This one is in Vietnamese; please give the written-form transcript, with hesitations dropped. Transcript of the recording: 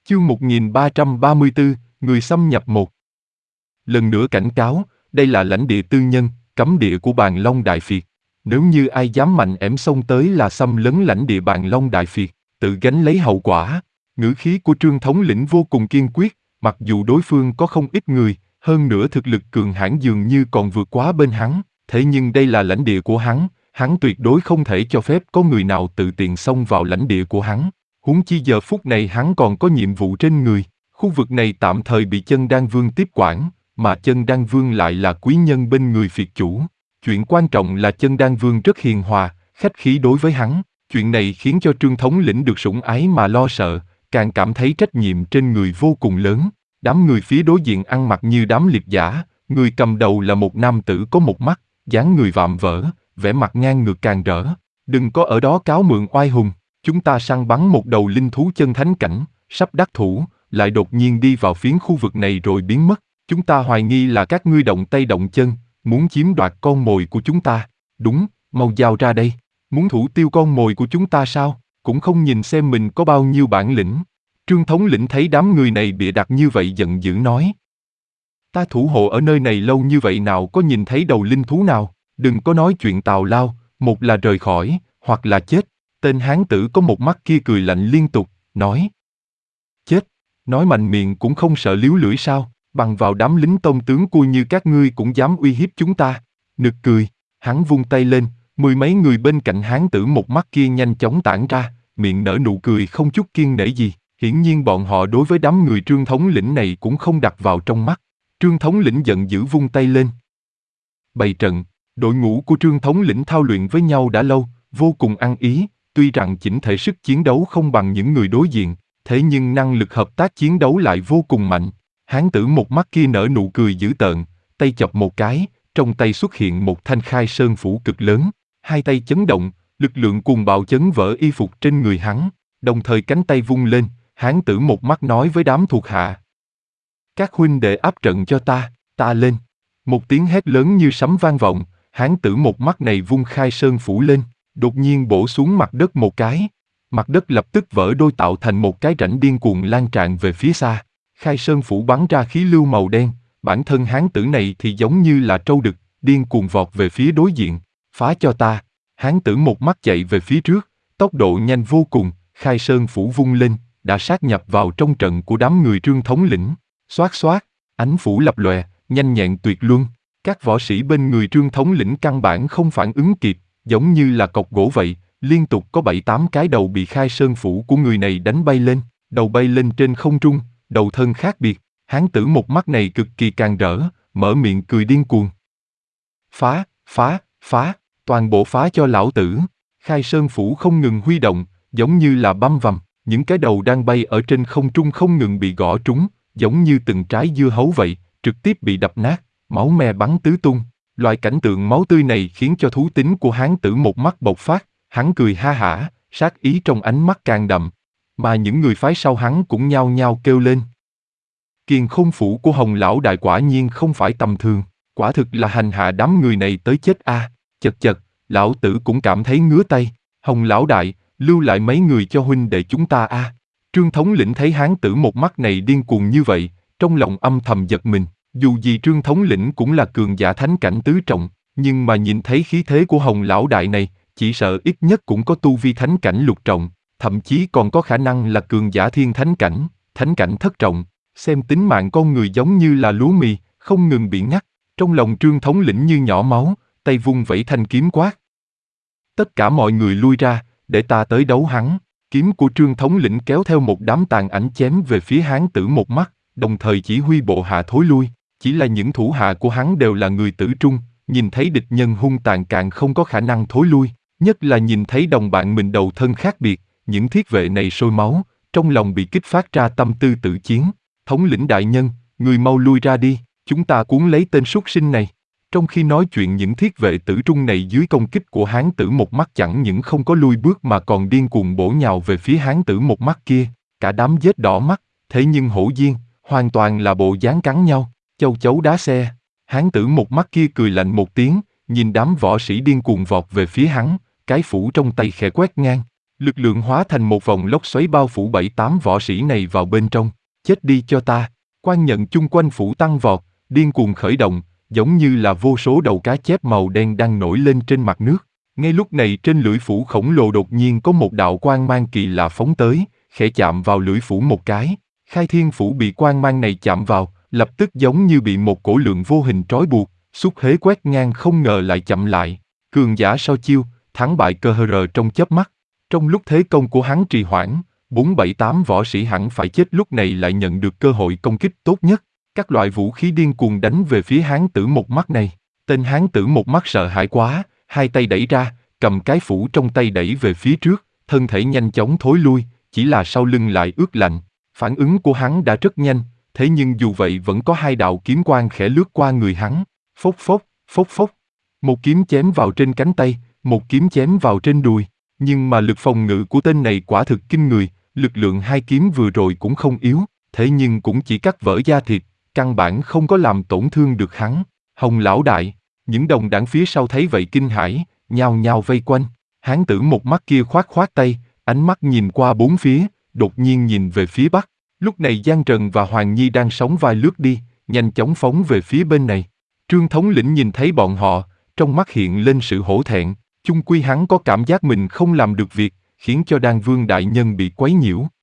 Chương 1334, Người xâm nhập 1. Lần nữa cảnh cáo, đây là lãnh địa tư nhân, cấm địa của Bàn Long Đại Việt. Nếu như ai dám mạnh ẻm xông tới là xâm lấn lãnh địa Bàn Long Đại Việt, tự gánh lấy hậu quả. Ngữ khí của Trương thống lĩnh vô cùng kiên quyết, mặc dù đối phương có không ít người, hơn nữa thực lực cường hãn dường như còn vượt quá bên hắn, thế nhưng đây là lãnh địa của hắn tuyệt đối không thể cho phép có người nào tự tiện xông vào lãnh địa của hắn. Huống chi giờ phút này hắn còn có nhiệm vụ trên người, khu vực này tạm thời bị Chân Đan Vương tiếp quản, mà Chân Đan Vương lại là quý nhân bên người Việt chủ. Chuyện quan trọng là Chân Đan Vương rất hiền hòa, khách khí đối với hắn. Chuyện này khiến cho Trương thống lĩnh được sủng ái mà lo sợ, càng cảm thấy trách nhiệm trên người vô cùng lớn. Đám người phía đối diện ăn mặc như đám liệp giả, người cầm đầu là một nam tử có một mắt, dáng người vạm vỡ, vẻ mặt ngang ngược càng rỡ. Đừng có ở đó cáo mượn oai hùng, chúng ta săn bắn một đầu linh thú chân thánh cảnh, sắp đắc thủ, lại đột nhiên đi vào phiến khu vực này rồi biến mất. Chúng ta hoài nghi là các ngươi động tay động chân, muốn chiếm đoạt con mồi của chúng ta. Đúng, mau giao ra đây. Muốn thủ tiêu con mồi của chúng ta sao? Cũng không nhìn xem mình có bao nhiêu bản lĩnh. Trương thống lĩnh thấy đám người này bịa đặt như vậy giận dữ nói. Ta thủ hộ ở nơi này lâu như vậy nào có nhìn thấy đầu linh thú nào, đừng có nói chuyện tào lao, một là rời khỏi, hoặc là chết. Tên hán tử có một mắt kia cười lạnh liên tục, nói. Chết, nói mạnh miệng cũng không sợ líu lưỡi sao, bằng vào đám lính tông tướng cui như các ngươi cũng dám uy hiếp chúng ta. Nực cười, hắn vung tay lên, mười mấy người bên cạnh hán tử một mắt kia nhanh chóng tản ra, miệng nở nụ cười không chút kiêng nể gì. Hiển nhiên bọn họ đối với đám người Trương thống lĩnh này cũng không đặt vào trong mắt. Trương thống lĩnh giận dữ vung tay lên. Bày trận, đội ngũ của Trương thống lĩnh thao luyện với nhau đã lâu, vô cùng ăn ý, tuy rằng chỉnh thể sức chiến đấu không bằng những người đối diện, thế nhưng năng lực hợp tác chiến đấu lại vô cùng mạnh. Hán tử một mắt kia nở nụ cười dữ tợn, tay chọc một cái, trong tay xuất hiện một thanh khai sơn phủ cực lớn, hai tay chấn động, lực lượng cuồng bạo chấn vỡ y phục trên người hắn, đồng thời cánh tay vung lên, hán tử một mắt nói với đám thuộc hạ. Các huynh đệ áp trận cho ta lên. Một tiếng hét lớn như sấm vang vọng, hán tử một mắt này vung khai sơn phủ lên, đột nhiên bổ xuống mặt đất một cái. Mặt đất lập tức vỡ đôi tạo thành một cái rãnh điên cuồng lan tràn về phía xa. Khai sơn phủ bắn ra khí lưu màu đen, bản thân hán tử này thì giống như là trâu đực, điên cuồng vọt về phía đối diện. Phá cho ta. Hán tử một mắt chạy về phía trước, tốc độ nhanh vô cùng, khai sơn phủ vung lên, đã sát nhập vào trong trận của đám người Trương thống lĩnh. Xoát xoát, ánh phủ lập lòe, nhanh nhẹn tuyệt luân. Các võ sĩ bên người Trương thống lĩnh căn bản không phản ứng kịp, giống như là cọc gỗ vậy, liên tục có 7-8 cái đầu bị khai sơn phủ của người này đánh bay lên, đầu bay lên trên không trung, đầu thân khác biệt. Hán tử một mắt này cực kỳ càng rỡ, mở miệng cười điên cuồng. Phá, phá, phá, toàn bộ phá cho lão tử. Khai sơn phủ không ngừng huy động, giống như là băm vằm, những cái đầu đang bay ở trên không trung không ngừng bị gõ trúng, giống như từng trái dưa hấu vậy, trực tiếp bị đập nát, máu me bắn tứ tung. Loại cảnh tượng máu tươi này khiến cho thú tính của hán tử một mắt bộc phát, hắn cười ha hả, sát ý trong ánh mắt càng đậm, mà những người phái sau hắn cũng nhao nhao kêu lên. Kiền khôn phủ của Hồng lão đại quả nhiên không phải tầm thường, quả thực là hành hạ đám người này tới chết a. Chật chật, lão tử cũng cảm thấy ngứa tay. Hồng lão đại, lưu lại mấy người cho huynh đệ chúng ta a. Trương thống lĩnh thấy hán tử một mắt này điên cuồng như vậy, trong lòng âm thầm giật mình. Dù gì Trương thống lĩnh cũng là cường giả thánh cảnh tứ trọng, nhưng mà nhìn thấy khí thế của Hồng lão đại này, chỉ sợ ít nhất cũng có tu vi thánh cảnh lục trọng, thậm chí còn có khả năng là cường giả thiên thánh cảnh thất trọng. Xem tính mạng con người giống như là lúa mì, không ngừng bị ngắt. Trong lòng Trương thống lĩnh như nhỏ máu, tay vung vẩy thanh kiếm quát. Tất cả mọi người lui ra, để ta tới đấu hắn. Kiếm của Trương thống lĩnh kéo theo một đám tàn ảnh chém về phía hán tử một mắt, đồng thời chỉ huy bộ hạ thối lui. Chỉ là những thủ hạ của hắn đều là người tử trung, nhìn thấy địch nhân hung tàn càng không có khả năng thối lui, nhất là nhìn thấy đồng bạn mình đầu thân khác biệt, những thiết vệ này sôi máu, trong lòng bị kích phát ra tâm tư tự chiến. Thống lĩnh đại nhân, người mau lui ra đi, chúng ta cuốn lấy tên súc sinh này. Trong khi nói chuyện những thiết vệ tử trung này dưới công kích của hán tử một mắt chẳng những không có lui bước mà còn điên cuồng bổ nhào về phía hán tử một mắt kia, cả đám giết đỏ mắt, thế nhưng hổ diên, hoàn toàn là bộ dáng cắn nhau, châu chấu đá xe. Hán tử một mắt kia cười lạnh một tiếng, nhìn đám võ sĩ điên cuồng vọt về phía hắn, cái phủ trong tay khẽ quét ngang. Lực lượng hóa thành một vòng lốc xoáy bao phủ 7-8 võ sĩ này vào bên trong. Chết đi cho ta! Quan nhận chung quanh phủ tăng vọt, điên cuồng khởi động, giống như là vô số đầu cá chép màu đen đang nổi lên trên mặt nước. Ngay lúc này trên lưỡi phủ khổng lồ đột nhiên có một đạo quang mang kỳ lạ phóng tới, khẽ chạm vào lưỡi phủ một cái. Khai thiên phủ bị quang mang này chạm vào, lập tức giống như bị một cổ lượng vô hình trói buộc, xúc hế quét ngang không ngờ lại chậm lại. Cường giả sau chiêu, thắng bại cơ hờ trong chớp mắt. Trong lúc thế công của hắn trì hoãn, 4-7-8 võ sĩ hẳn phải chết lúc này lại nhận được cơ hội công kích tốt nhất. Các loại vũ khí điên cuồng đánh về phía hán tử một mắt này. Tên hán tử một mắt sợ hãi quá, hai tay đẩy ra, cầm cái phủ trong tay đẩy về phía trước, thân thể nhanh chóng thối lui, chỉ là sau lưng lại ướt lạnh. Phản ứng của hắn đã rất nhanh, thế nhưng dù vậy vẫn có hai đạo kiếm quang khẽ lướt qua người hắn. Phốc phốc, phốc phốc. Một kiếm chém vào trên cánh tay, một kiếm chém vào trên đùi. Nhưng mà lực phòng ngự của tên này quả thực kinh người, lực lượng hai kiếm vừa rồi cũng không yếu, thế nhưng cũng chỉ cắt vỡ da thịt, căn bản không có làm tổn thương được hắn. Hồng lão đại, những đồng đảng phía sau thấy vậy kinh hãi, nhao nhao vây quanh. Hán tử một mắt kia khoát khoát tay, ánh mắt nhìn qua bốn phía, đột nhiên nhìn về phía bắc. Lúc này Giang Trần và Hoàng Nhi đang sóng vai lướt đi, nhanh chóng phóng về phía bên này. Trương thống lĩnh nhìn thấy bọn họ, trong mắt hiện lên sự hổ thẹn, chung quy hắn có cảm giác mình không làm được việc, khiến cho Đan Vương đại nhân bị quấy nhiễu.